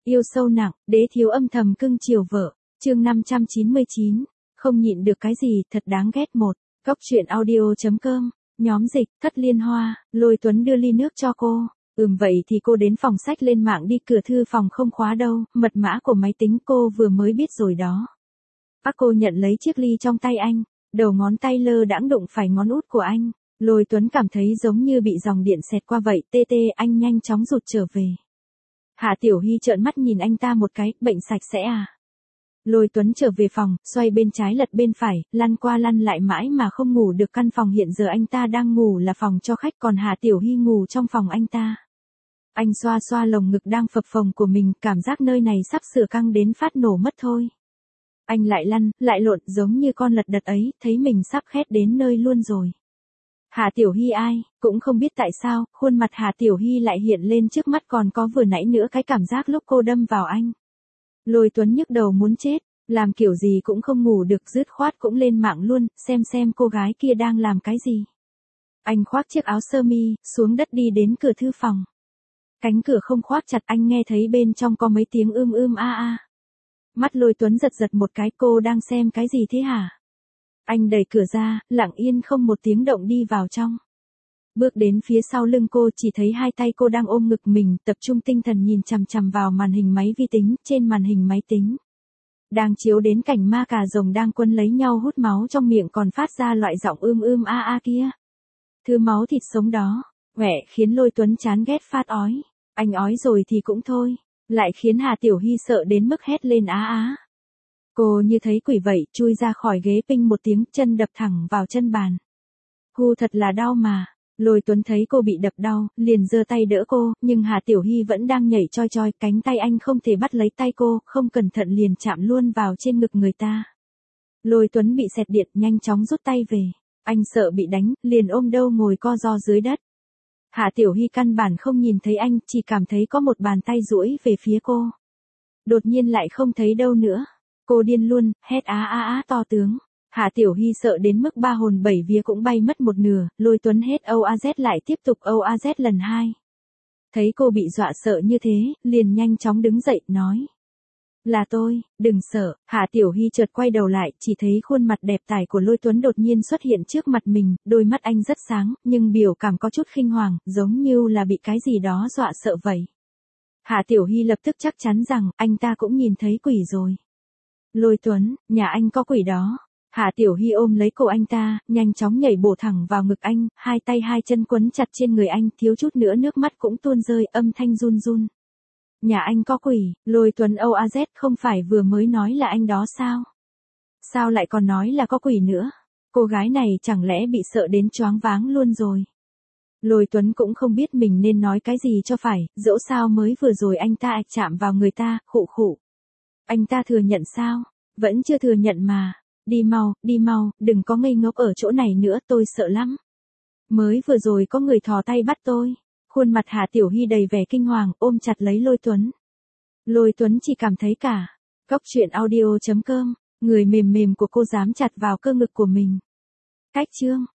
Yêu sâu nặng, đế thiếu âm thầm cưng chiều vợ. Chương 599. Không nhịn được cái gì, thật đáng ghét một. Cóc truyện audio.com. Nhóm dịch, Thất Liên Hoa. Lôi Tuấn đưa ly nước cho cô. Vậy thì cô đến phòng sách lên mạng đi, cửa thư phòng không khóa đâu, mật mã của máy tính cô vừa mới biết rồi đó. Cô nhận lấy chiếc ly trong tay anh, đầu ngón tay lơ đãng đụng phải ngón út của anh. Lôi Tuấn cảm thấy giống như bị dòng điện xẹt qua vậy, tê tê, anh nhanh chóng rụt trở về. Hạ Tiểu Hy trợn mắt nhìn anh ta một cái, bệnh sạch sẽ à? Lôi Tuấn trở về phòng, xoay bên trái lật bên phải, lăn qua lăn lại mãi mà không ngủ được. Căn phòng hiện giờ anh ta đang ngủ là phòng cho khách, còn Hạ Tiểu Hy ngủ trong phòng anh ta. Anh xoa xoa lồng ngực đang phập phồng của mình, cảm giác nơi này sắp sửa căng đến phát nổ mất thôi. Anh lại lăn, lại lộn giống như con lật đật ấy, thấy mình sắp khét đến nơi luôn rồi. Hạ Tiểu Hy ai, cũng không biết tại sao, khuôn mặt Hạ Tiểu Hy lại hiện lên trước mắt, còn có vừa nãy nữa cái cảm giác lúc cô đâm vào anh. Lôi Tuấn nhức đầu muốn chết, làm kiểu gì cũng không ngủ được, dứt khoát cũng lên mạng luôn, xem cô gái kia đang làm cái gì. Anh khoác chiếc áo sơ mi, xuống đất đi đến cửa thư phòng. Cánh cửa không khoác chặt, anh nghe thấy bên trong có mấy tiếng a a. Mắt Lôi Tuấn giật giật một cái, cô đang xem cái gì thế hả? Anh đẩy cửa ra, lặng yên không một tiếng động đi vào trong. Bước đến phía sau lưng cô, chỉ thấy hai tay cô đang ôm ngực mình, tập trung tinh thần nhìn chằm chằm vào màn hình máy vi tính. Trên màn hình máy tính đang chiếu đến cảnh ma cà rồng đang quấn lấy nhau hút máu, trong miệng còn phát ra loại giọng a a kia. Thứ máu thịt sống đó, vẻ khiến Lôi Tuấn chán ghét phát ói. Anh ói rồi thì cũng thôi, lại khiến Hà Tiểu Hy sợ đến mức hét lên á á. Cô như thấy quỷ vậy, chui ra khỏi ghế, pinh một tiếng, chân đập thẳng vào chân bàn. Hu, thật là đau mà. Lôi Tuấn thấy cô bị đập đau, liền giơ tay đỡ cô, nhưng Hà Tiểu Hy vẫn đang nhảy choi choi, cánh tay anh không thể bắt lấy tay cô, không cẩn thận liền chạm luôn vào trên ngực người ta. Lôi Tuấn bị xẹt điện, nhanh chóng rút tay về. Anh sợ bị đánh, liền ôm đâu ngồi co ro dưới đất. Hạ Tiểu Hy căn bản không nhìn thấy anh, chỉ cảm thấy có một bàn tay duỗi về phía cô. Đột nhiên lại không thấy đâu nữa. Cô điên luôn, hét á to tướng. Hạ Tiểu Hy sợ đến mức ba hồn bảy vía cũng bay mất một nửa. Lôi Tuấn hết OAZ lại tiếp tục OAZ lần 2. Thấy cô bị dọa sợ như thế, liền nhanh chóng đứng dậy, nói. Là tôi, đừng sợ. Hạ Tiểu Hy chợt quay đầu lại, chỉ thấy khuôn mặt đẹp tài của Lôi Tuấn đột nhiên xuất hiện trước mặt mình, đôi mắt anh rất sáng, nhưng biểu cảm có chút khinh hoàng, giống như là bị cái gì đó dọa sợ vậy. Hạ Tiểu Hy lập tức chắc chắn rằng, anh ta cũng nhìn thấy quỷ rồi. Lôi Tuấn, nhà anh có quỷ đó. Hạ Tiểu Hy ôm lấy cổ anh ta, nhanh chóng nhảy bổ thẳng vào ngực anh, hai tay hai chân quấn chặt trên người anh, thiếu chút nữa nước mắt cũng tuôn rơi, âm thanh run run. Nhà anh có quỷ, Lôi Tuấn OAZ, không phải vừa mới nói là anh đó sao? Sao lại còn nói là có quỷ nữa? Cô gái này chẳng lẽ bị sợ đến choáng váng luôn rồi? Lôi Tuấn cũng không biết mình nên nói cái gì cho phải, dẫu sao mới vừa rồi anh ta chạm vào người ta, khụ. Anh ta thừa nhận sao? Vẫn chưa thừa nhận mà. Đi mau, đừng có ngây ngốc ở chỗ này nữa, tôi sợ lắm. Mới vừa rồi có người thò tay bắt tôi. Khuôn mặt Hạ Tiểu Hy đầy vẻ kinh hoàng, ôm chặt lấy Lôi Tuấn. Lôi Tuấn chỉ cảm thấy cả. Cóc truyện audio.com, người mềm của cô dám chặt vào cơ ngực của mình. Cách chương.